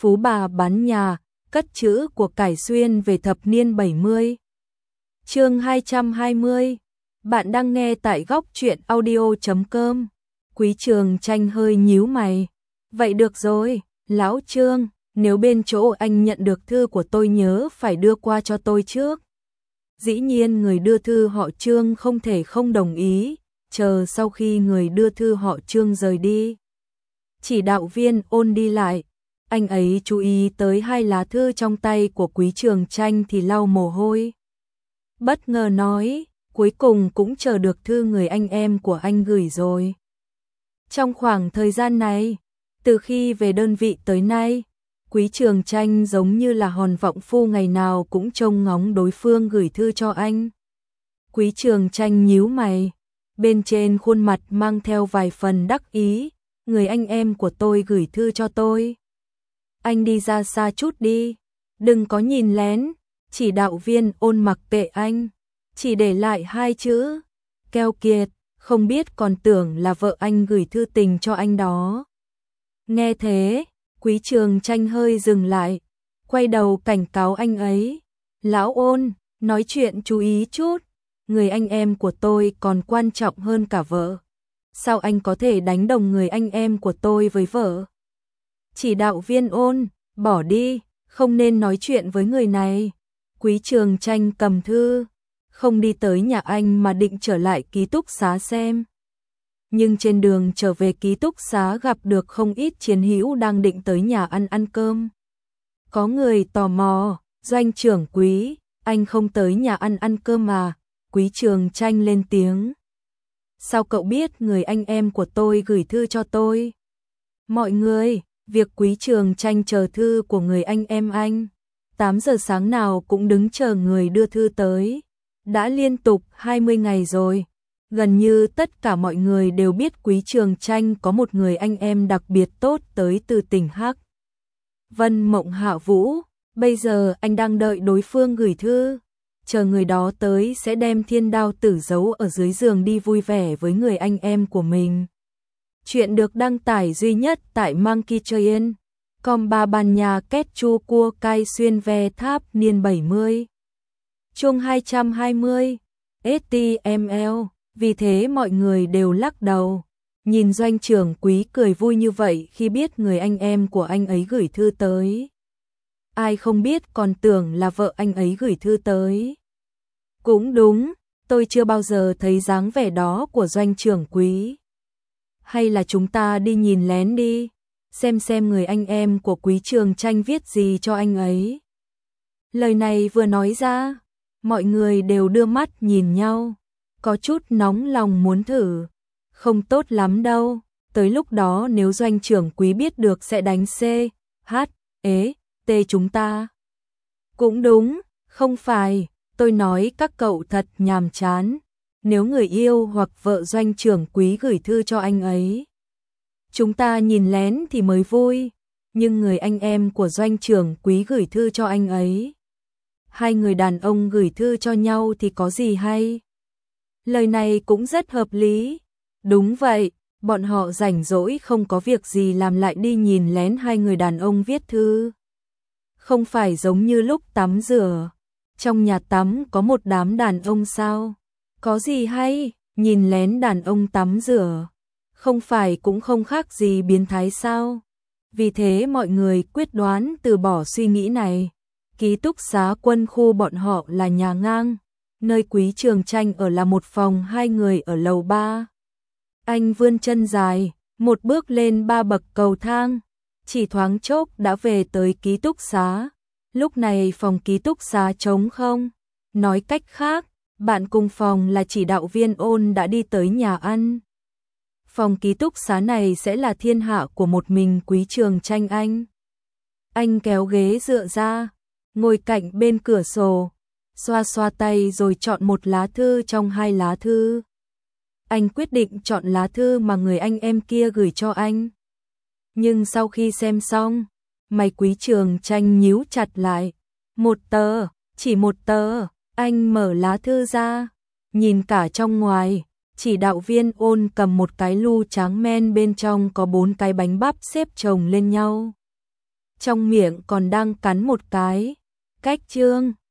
phú bà bán nhà, cất trữ của cải xuyên về thập niên 70. Chương 220. Bạn đang nghe tại góc truyện audio.com. Quý Trường Chanh hơi nhíu mày. Vậy được rồi, lão Trương, nếu bên chỗ anh nhận được thư của tôi nhớ phải đưa qua cho tôi trước. Dĩ nhiên người đưa thư họ Trương không thể không đồng ý, chờ sau khi người đưa thư họ Trương rời đi. Chỉ đạo viên Ôn đi lại, anh ấy chú ý tới hai lá thư trong tay của Quý Trường Chanh thì lau mồ hôi. Bất ngờ nói, cuối cùng cũng chờ được thư người anh em của anh gửi rồi. Trong khoảng thời gian này, từ khi về đơn vị tới nay, Quý Trường Chanh giống như là hòn vọng phu ngày nào cũng trông ngóng đối phương gửi thư cho anh. Quý Trường Chanh nhíu mày, bên trên khuôn mặt mang theo vài phần đắc ý, người anh em của tôi gửi thư cho tôi. Anh đi ra xa chút đi, đừng có nhìn lén. Chỉ đạo viên Ôn mặc kệ anh, chỉ để lại hai chữ, keo kiệt, không biết còn tưởng là vợ anh gửi thư tình cho anh đó. Nghe thế, Quý Trường Chanh hơi dừng lại, quay đầu cảnh cáo anh ấy. Lão Ôn, nói chuyện chú ý chút, người anh em của tôi còn quan trọng hơn cả vợ. Sao anh có thể đánh đồng người anh em của tôi với vợ? Chỉ đạo viên Ôn, bỏ đi, không nên nói chuyện với người này. Quý Trường Chanh cầm thư, không đi tới nhà anh mà định trở lại ký túc xá xem. Nhưng trên đường trở về ký túc xá gặp được không ít chiến hữu đang định tới nhà ăn cơm. Có người tò mò, Doanh trưởng Quý, anh không tới nhà ăn cơm à? Quý Trường Chanh lên tiếng. Sao cậu biết người anh em của tôi gửi thư cho tôi? Mọi người, việc Quý Trường Chanh chờ thư của người anh em anh. 8 giờ sáng nào cũng đứng chờ người đưa thư tới. Đã liên tục 20 ngày rồi. Gần như tất cả mọi người đều biết Quý Trường Chanh có một người anh em đặc biệt tốt tới từ tỉnh Hắc Vân Mộng Hạ Vũ. Bây giờ anh đang đợi đối phương gửi thư. Chờ người đó tới sẽ đem thiên đao tử giấu ở dưới giường đi vui vẻ với người anh em của mình. Chuyện được đăng tải duy nhất tại Monkey Train. Com ba bàn nhà kết chu cua cai xuyên ve tháp niên 70. Chương 220. STML. Vì thế mọi người đều lắc đầu. Nhìn Doanh trưởng Quý cười vui như vậy khi biết người anh em của anh ấy gửi thư tới. Ai không biết còn tưởng là vợ anh ấy gửi thư tới. Cũng đúng, tôi chưa bao giờ thấy dáng vẻ đó của Doanh trưởng Quý. Hay là chúng ta đi nhìn lén đi, xem người anh em của Quý Trường Chanh viết gì cho anh ấy. Lời này vừa nói ra, mọi người đều đưa mắt nhìn nhau, có chút nóng lòng muốn thử. Không tốt lắm đâu, tới lúc đó nếu Doanh trưởng Quý biết được sẽ đánh C, H, E, T chúng ta. Cũng đúng, không phải, tôi nói các cậu thật nhàm chán. Nếu người yêu hoặc vợ Doanh trưởng Quý gửi thư cho anh ấy, chúng ta nhìn lén thì mới vui, nhưng người anh em của Doanh trưởng Quý gửi thư cho anh ấy. Hai người đàn ông gửi thư cho nhau thì có gì hay? Lời này cũng rất hợp lý. Đúng vậy, bọn họ rảnh rỗi không có việc gì làm lại đi nhìn lén hai người đàn ông viết thư. Không phải giống như lúc tắm rửa, trong nhà tắm có một đám đàn ông sao? Có gì hay, nhìn lén đàn ông tắm rửa, không phải cũng không khác gì biến thái sao? Vì thế mọi người quyết đoán từ bỏ suy nghĩ này. Ký túc xá quân khu bọn họ là nhà ngang, nơi Quý Trường Chanh ở là một phòng hai người ở lầu 3. Anh vươn chân dài, một bước lên 3 bậc cầu thang, chỉ thoáng chốc đã về tới ký túc xá. Lúc này phòng ký túc xá trống không. Nói cách khác, bạn cùng phòng là chỉ đạo viên Ôn đã đi tới nhà ăn. Phòng ký túc xá này sẽ là thiên hạ của một mình Quý Trường Chanh anh. Anh kéo ghế dựa ra, ngồi cạnh bên cửa sổ, xoa xoa tay rồi chọn một lá thư trong hai lá thư. Anh quyết định chọn lá thư mà người anh em kia gửi cho anh. Nhưng sau khi xem xong, mày Quý Trường Chanh nhíu chặt lại. Một tờ, chỉ một tờ. Anh mở lá thư ra, nhìn cả trong ngoài, chỉ đạo viên Ôn cầm một cái lu tráng men bên trong có 4 cái bánh bắp xếp chồng lên nhau. trong miệng còn đang cắn một cái. Cách chương